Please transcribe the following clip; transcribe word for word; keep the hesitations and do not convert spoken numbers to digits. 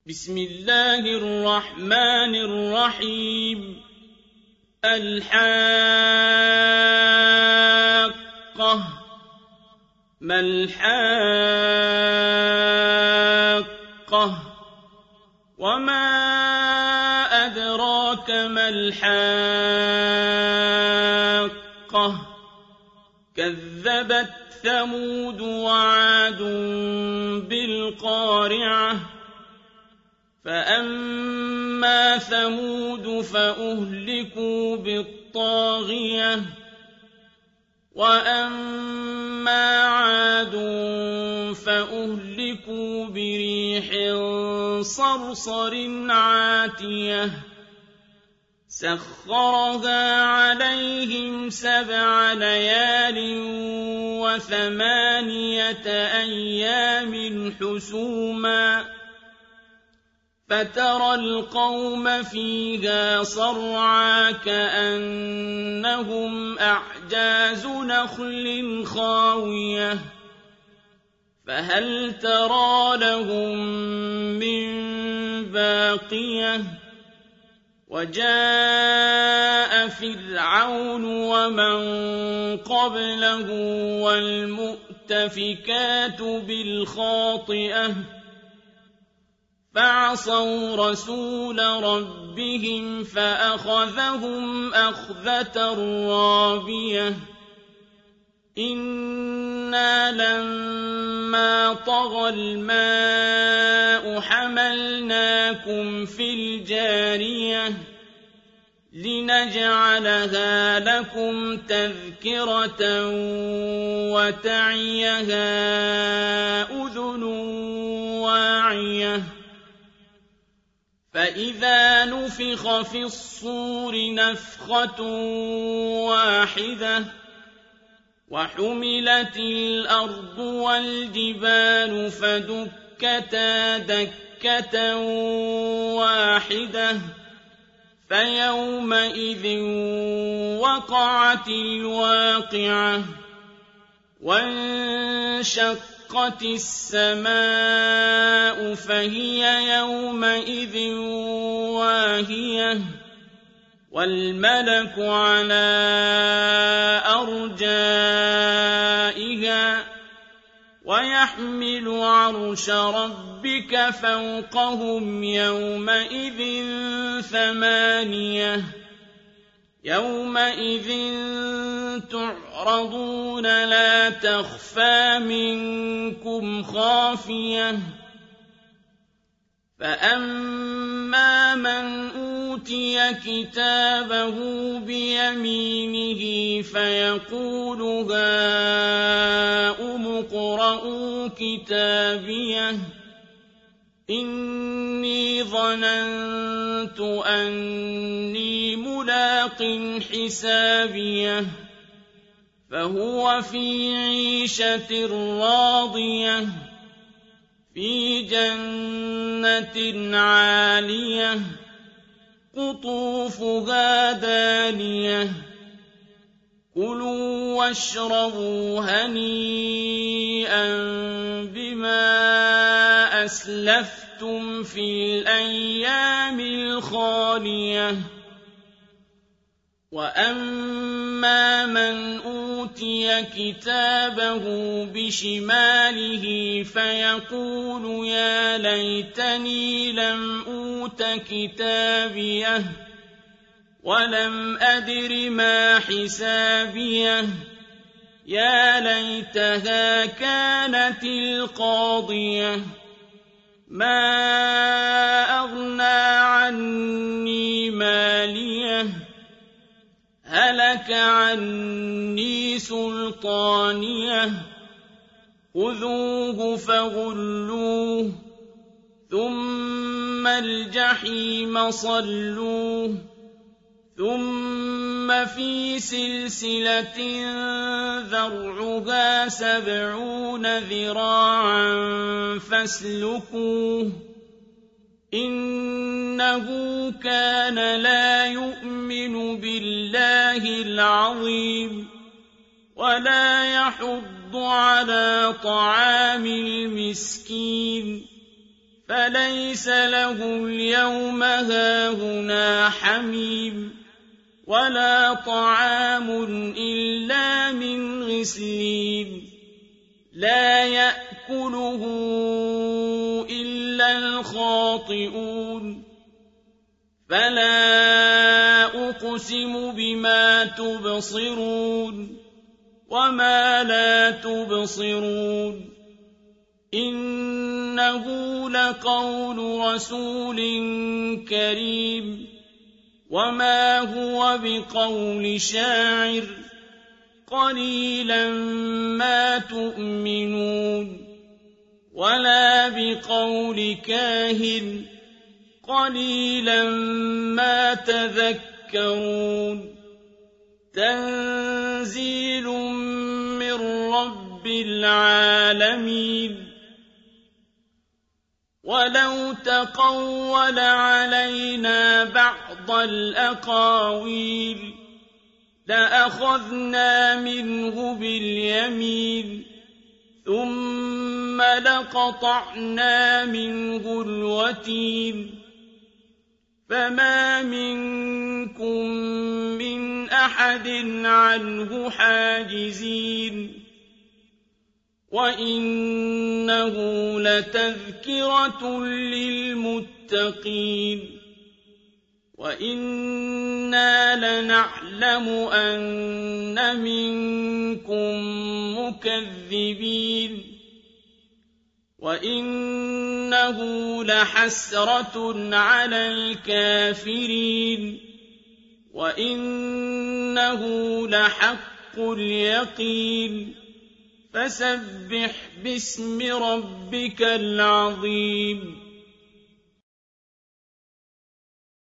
بسم الله الرحمن الرحيم الحاقة ما الحاقة وما أدراك ما الحاقة كذبت ثمود وعاد بالقارعة فأما ثمود فأهلكوا بالطاغية وأما عاد فأهلكوا بريح صرصر عاتية سخرها عليهم سبع ليال وثمانية أيام حسوما فترى القوم فيها صرعا كأنهم أعجاز نخل خاوية فهل ترى لهم من باقية وجاء فرعون ومن قبله والمؤتفكات بالخاطئة فعصوا رسول ربهم فأخذهم أخذة رابية إنا لما طغى الماء حملناكم في الجارية لنجعلها لكم تذكرة وتعيها أذن واعية فإذا نفخ في الصور نفخة واحدة وحملت الأرض والجبال فدكتا دكة واحدة فيومئذ وقعت الواقعة وانشقت وانشقت السماء فهي يومئذ واهية والملك على أرجائها ويحمل عرش ربك فوقهم يومئذ ثمانية يومئذ تعرضون لا تخفى منكم خافية فأما من أوتي كتابه بيمينه فيقول هاؤم اقرءوا كتابيه إني ظننت أني ملاق حسابيه فهو في عيشة راضية في جنة عالية قطوفها دانية كلوا واشربوا هنيئا بما أسلفتم في الأيام الخالية وأما من أوتي كتابه بشماله فيقول يا ليتني لم أوت كتابيه ولم أدر ما حسابيه يا ليتها كانت القاضية ما أغنى عني ماليه هلك عني سلطانيه خذوه فغلوه ثم الجحيم صلوه ثم في سلسلة ذرعها سبعون ذراعا فاسلكوه إنه كان لا يؤمن بالله العظيم ولا يحض على طعام المسكين فليس له اليوم هاهنا حميم ولا طعام إلا من غسلين لا يأكله إلا الخاطئون فلا أقسم بما تبصرون وما لا تبصرون إنه لقول رسول كريم وما هو بقول شاعر قليلا ما تؤمنون ولا بقول كاهن قليلا ما تذكرون تنزيل من رب العالمين ولو تقول علينا بعض الأقاويل لأخذنا منه باليمين ثم لقطعنا منه الوتين فما منكم من أحد عنه حاجزين وإنه لتذكرة للمتقين وإنا لنعلم أن منكم مكذبين وإنه لحسرة على الكافرين وإنه لحق اليقين فسبح باسم ربك العظيم